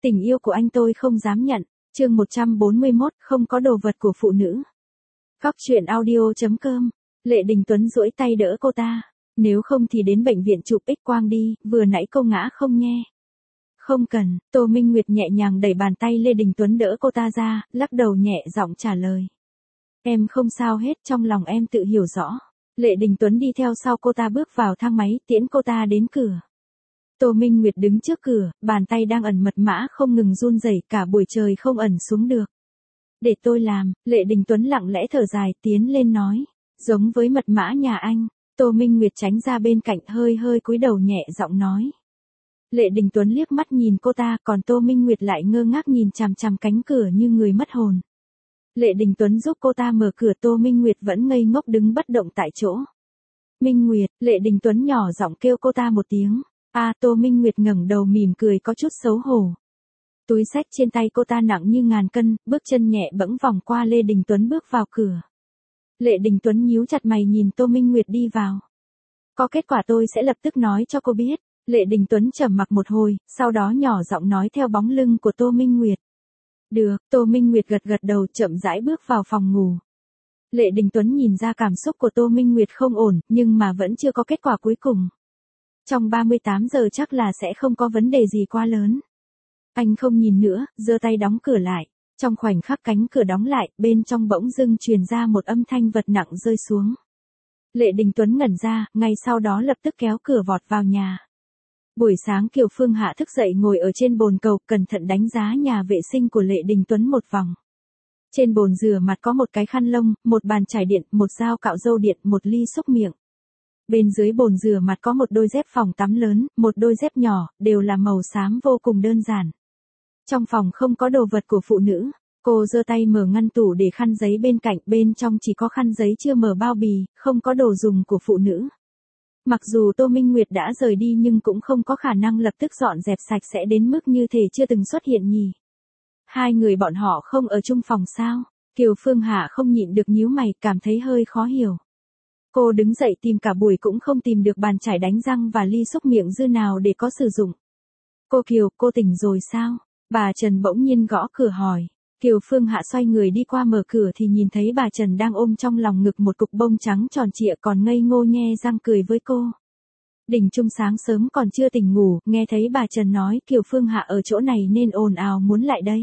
Tình yêu của anh tôi không dám nhận. Chương 141, không có đồ vật của phụ nữ. Cóc truyện audio.com. Lệ Đình Tuấn duỗi tay đỡ cô ta. Nếu không thì đến bệnh viện chụp X-quang đi, vừa nãy cô ngã không nghe. Không cần, Tô Minh Nguyệt nhẹ nhàng đẩy bàn tay Lê Đình Tuấn đỡ cô ta ra, lắc đầu nhẹ giọng trả lời. Em không sao hết, trong lòng em tự hiểu rõ. Lệ Đình Tuấn đi theo sau cô ta bước vào thang máy, tiễn cô ta đến cửa. Tô Minh Nguyệt đứng trước cửa, bàn tay đang ẩn mật mã không ngừng run rẩy, cả buổi trời không ẩn xuống được. Để tôi làm, Lệ Đình Tuấn lặng lẽ thở dài tiến lên nói. Giống với mật mã nhà anh. Tô Minh Nguyệt tránh ra bên cạnh hơi cúi đầu nhẹ giọng nói. Lệ Đình Tuấn liếc mắt nhìn cô ta, còn Tô Minh Nguyệt lại ngơ ngác nhìn chằm chằm cánh cửa như người mất hồn. Lệ Đình Tuấn giúp cô ta mở cửa, Tô Minh Nguyệt vẫn ngây ngốc đứng bất động tại chỗ. Minh Nguyệt, Lệ Đình Tuấn nhỏ giọng kêu cô ta một tiếng. Tô Minh Nguyệt ngẩng đầu mỉm cười có chút xấu hổ. Túi xách trên tay cô ta nặng như ngàn cân, bước chân nhẹ bẫng vòng qua Lê Đình Tuấn bước vào cửa. Lệ Đình Tuấn nhíu chặt mày nhìn Tô Minh Nguyệt đi vào. Có kết quả tôi sẽ lập tức nói cho cô biết. Lệ Đình Tuấn trầm mặc một hồi, sau đó nhỏ giọng nói theo bóng lưng của Tô Minh Nguyệt. Được, Tô Minh Nguyệt gật đầu chậm rãi bước vào phòng ngủ. Lệ Đình Tuấn nhìn ra cảm xúc của Tô Minh Nguyệt không ổn, nhưng mà vẫn chưa có kết quả cuối cùng. Trong 38 giờ chắc là sẽ không có vấn đề gì quá lớn. Anh không nhìn nữa, giơ tay đóng cửa lại. Trong khoảnh khắc cánh cửa đóng lại, bên trong bỗng dưng truyền ra một âm thanh vật nặng rơi xuống. Lệ Đình Tuấn ngẩn ra, ngay sau đó lập tức kéo cửa vọt vào nhà. Buổi sáng Kiều Phương Hạ thức dậy ngồi ở trên bồn cầu, cẩn thận đánh giá nhà vệ sinh của Lệ Đình Tuấn một vòng. Trên bồn rửa mặt có một cái khăn lông, một bàn chải điện, một dao cạo râu điện, một ly xúc miệng. Bên dưới bồn rửa mặt có một đôi dép phòng tắm lớn, một đôi dép nhỏ, đều là màu xám vô cùng đơn giản. Trong phòng không có đồ vật của phụ nữ. Cô giơ tay mở ngăn tủ để khăn giấy bên cạnh, bên trong chỉ có khăn giấy chưa mở bao bì, không có đồ dùng của phụ nữ. Mặc dù Tô Minh Nguyệt đã rời đi nhưng cũng không có khả năng lập tức dọn dẹp sạch sẽ đến mức như thể chưa từng xuất hiện nhỉ. Hai người bọn họ không ở chung phòng sao? Kiều Phương Hạ không nhịn được nhíu mày, cảm thấy hơi khó hiểu. Cô đứng dậy tìm cả buổi cũng không tìm được bàn chải đánh răng và ly xúc miệng dư nào để có sử dụng. Cô Kiều, cô tỉnh rồi sao? Bà Trần bỗng nhiên gõ cửa hỏi. Kiều Phương Hạ xoay người đi qua mở cửa thì nhìn thấy bà Trần đang ôm trong lòng ngực một cục bông trắng tròn trịa còn ngây ngô nhe răng cười với cô. Đình Trung sáng sớm còn chưa tỉnh ngủ, nghe thấy bà Trần nói Kiều Phương Hạ ở chỗ này nên ồn ào muốn lại đây.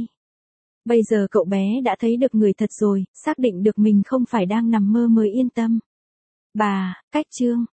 Bây giờ cậu bé đã thấy được người thật rồi, xác định được mình không phải đang nằm mơ mới yên tâm. Bà, cách chương.